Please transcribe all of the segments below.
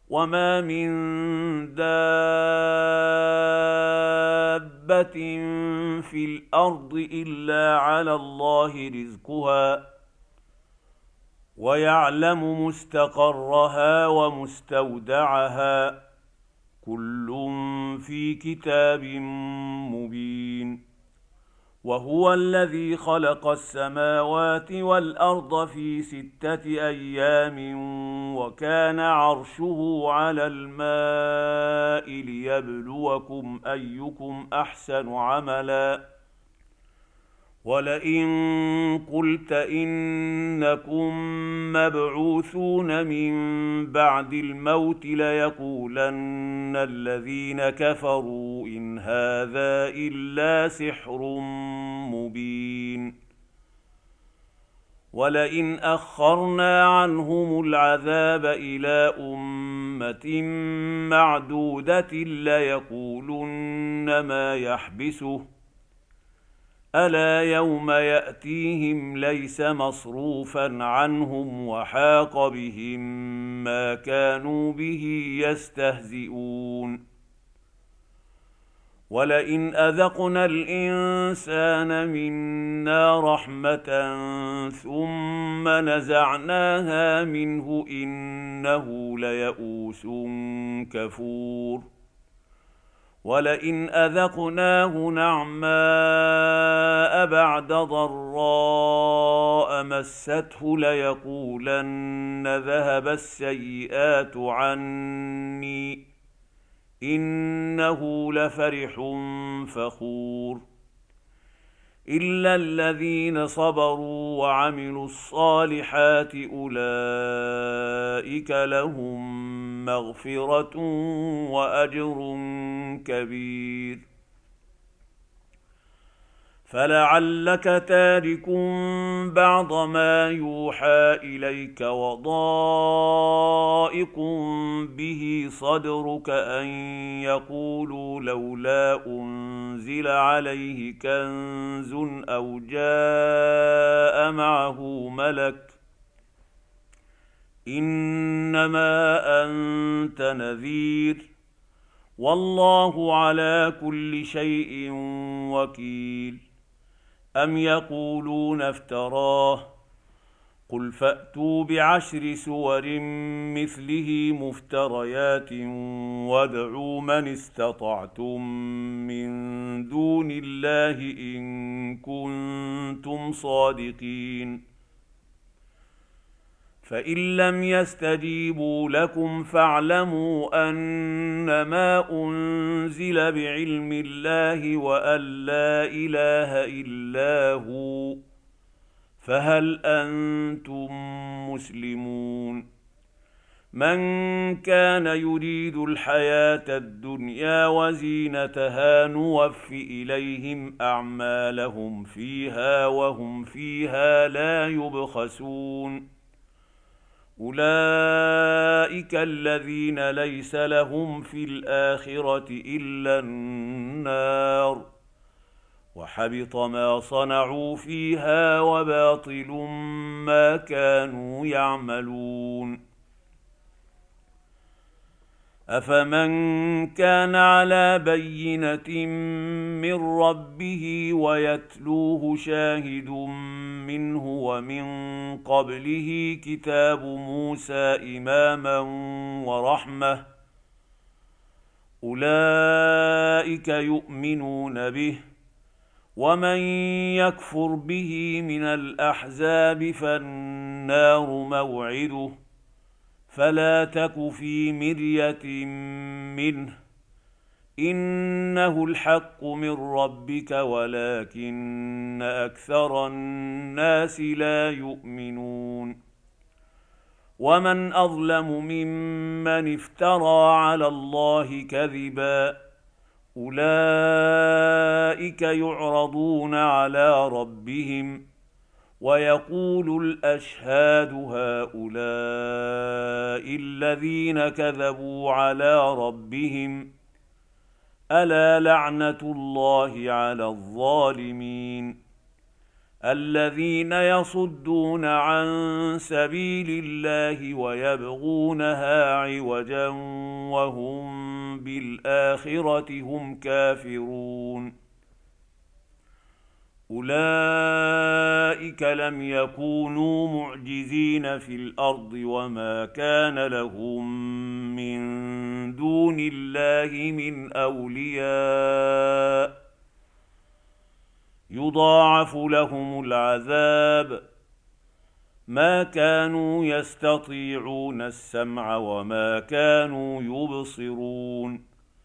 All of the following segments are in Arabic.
وما من دابة في الأرض إلا على الله رزقها ويعلم مستقرها ومستودعها كل في كتاب مبين. وهو الذي خلق السماوات والأرض في 6 أيام وكان عرشه على الماء ليبلوكم أيكم أحسن عملا ولئن قلت إنكم مبعوثون من بعد الموت ليقولن الذين كفروا إن هذا إلا سحر مبين. ولئن أخرنا عنهم العذاب إلى أمة معدودة ليقولن ما يحبسه ألا يوم يأتيهم ليس مصروفا عنهم وحاق بهم ما كانوا به يستهزئون. ولئن أذقنا الإنسان منا رحمة ثم نزعناها منه إنه ليئوس كفور. ولئن أذقناه نعماء بعد ضراء مسته ليقولن ذهب السيئات عني إنه لفرح فخور. إلا الذين صبروا وعملوا الصالحات أولئك لهم مغفرة وأجر كبير. فلعلك تارك بعض ما يوحى إليك وضائق به صدرك أن يقولوا لولا أنزل عليه كنز أو جاء معه ملك إنما أنت نذير والله على كل شيء وكيل. أم يقولون افتراه قل فأتوا ب10 سور مثله مفتريات وادعوا من استطعتم من دون الله إن كنتم صادقين. فإن لم يستجيبوا لكم فاعلموا أنما أنزل بعلم الله وأن لا إله إلا هو فهل أنتم مسلمون. من كان يريد الحياة الدنيا وزينتها نوف إليهم أعمالهم فيها وهم فيها لا يبخسون. أولئك الذين ليس لهم في الآخرة إلا النار وحبط ما صنعوا فيها وباطل ما كانوا يعملون. أفمن كان على بينة من ربه ويتلوه شاهد منه ومن قبله كتاب موسى إماما ورحمة أولئك يؤمنون به. ومن يكفر به من الأحزاب فالنار موعده فلا تك في مرية منه إنه الحق من ربك ولكن أكثر الناس لا يؤمنون. ومن أظلم ممن افترى على الله كذبا أولئك يعرضون على ربهم ويقول الأشهاد هؤلاء الذين كذبوا على ربهم ألا لعنة الله على الظالمين. الذين يصدون عن سبيل الله ويبغونها عوجا وهم بالآخرة هم كافرون أولئك لم يكونوا معجزين في الأرض وما كان لهم من دون الله من أولياء يضاعف لهم العذاب ما كانوا يستطيعون السمع وما كانوا يبصرون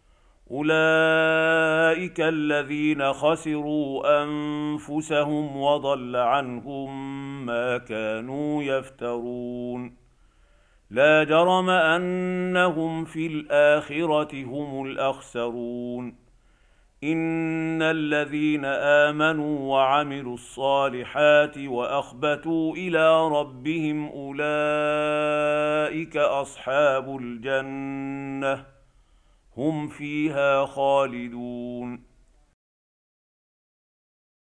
أولئك الذين خسروا أنفسهم وضل عنهم ما كانوا يفترون لا جرم أنهم في الآخرة هم الأخسرون إن الذين آمنوا وعملوا الصالحات وأخبتوا إلى ربهم أولئك أصحاب الجنة هم فيها خالدون